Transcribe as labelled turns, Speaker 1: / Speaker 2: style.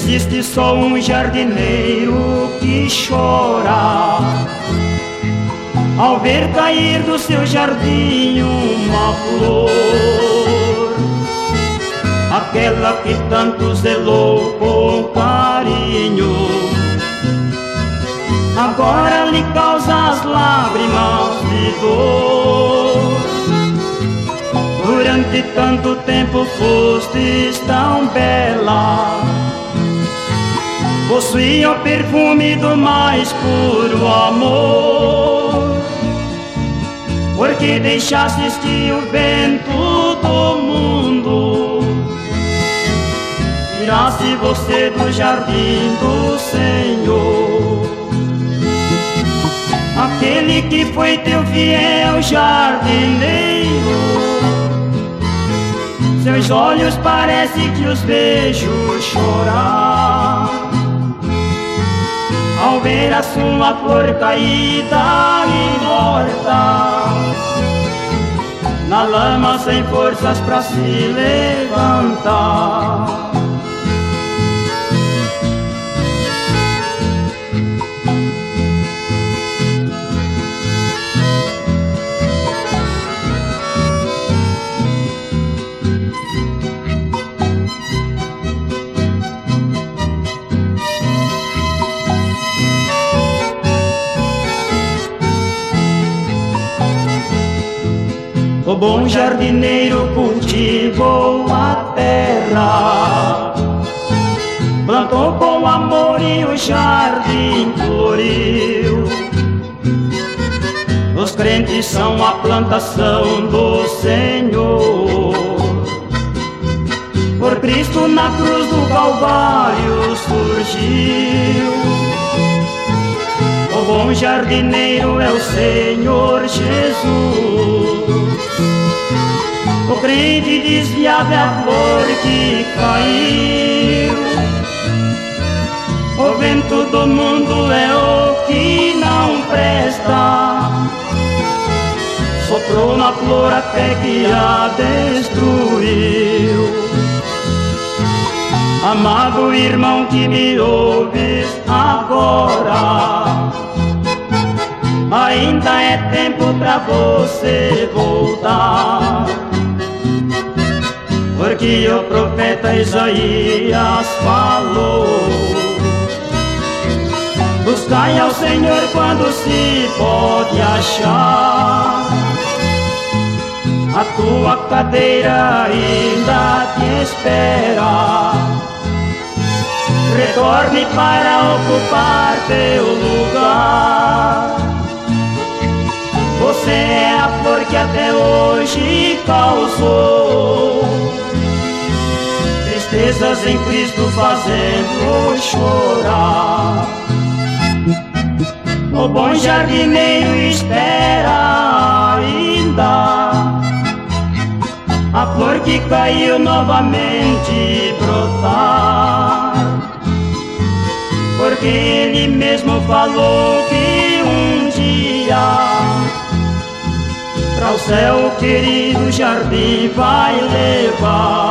Speaker 1: existe só um jardineiro que chora ao ver cair do seu jardim uma flor, aquela que tanto zelou com carinho, agora lhe causa as lágrimas de dor. Durante tanto tempo fostes tão bela, possuía o perfume do mais puro amor. Porque deixastes que o vento do mundo tirasse você do jardim do Senhor, aquele que foi teu fiel jardineiro. Seus olhos parece que os vejo chorar ao ver a sua flor caída e morta na lama, sem forças pra se levantar. O bom jardineiro cultivou a terra, plantou com amor e o jardim floriu. Os crentes são a plantação do Senhor. Por Cristo na cruz do Calvário surgiu. O bom jardineiro é o Senhor Jesus. O crente desviado é a flor que caiu. O vento do mundo é o que não presta, soprou na flor até que a destruiu. Amado irmão que me ouves agora, ainda é tempo pra você voltar, porque o profeta Isaías falou: buscai ao Senhor quando se pode achar, a tua cadeira ainda te espera, retorne para ocupar teu lugar. Você é a flor que até hoje causou tristezas em Cristo, fazendo chorar. O bom jardineiro espera ainda a flor que caiu novamente brotar, porque ele mesmo falou que um dia para o céu o querido jardim vai levar.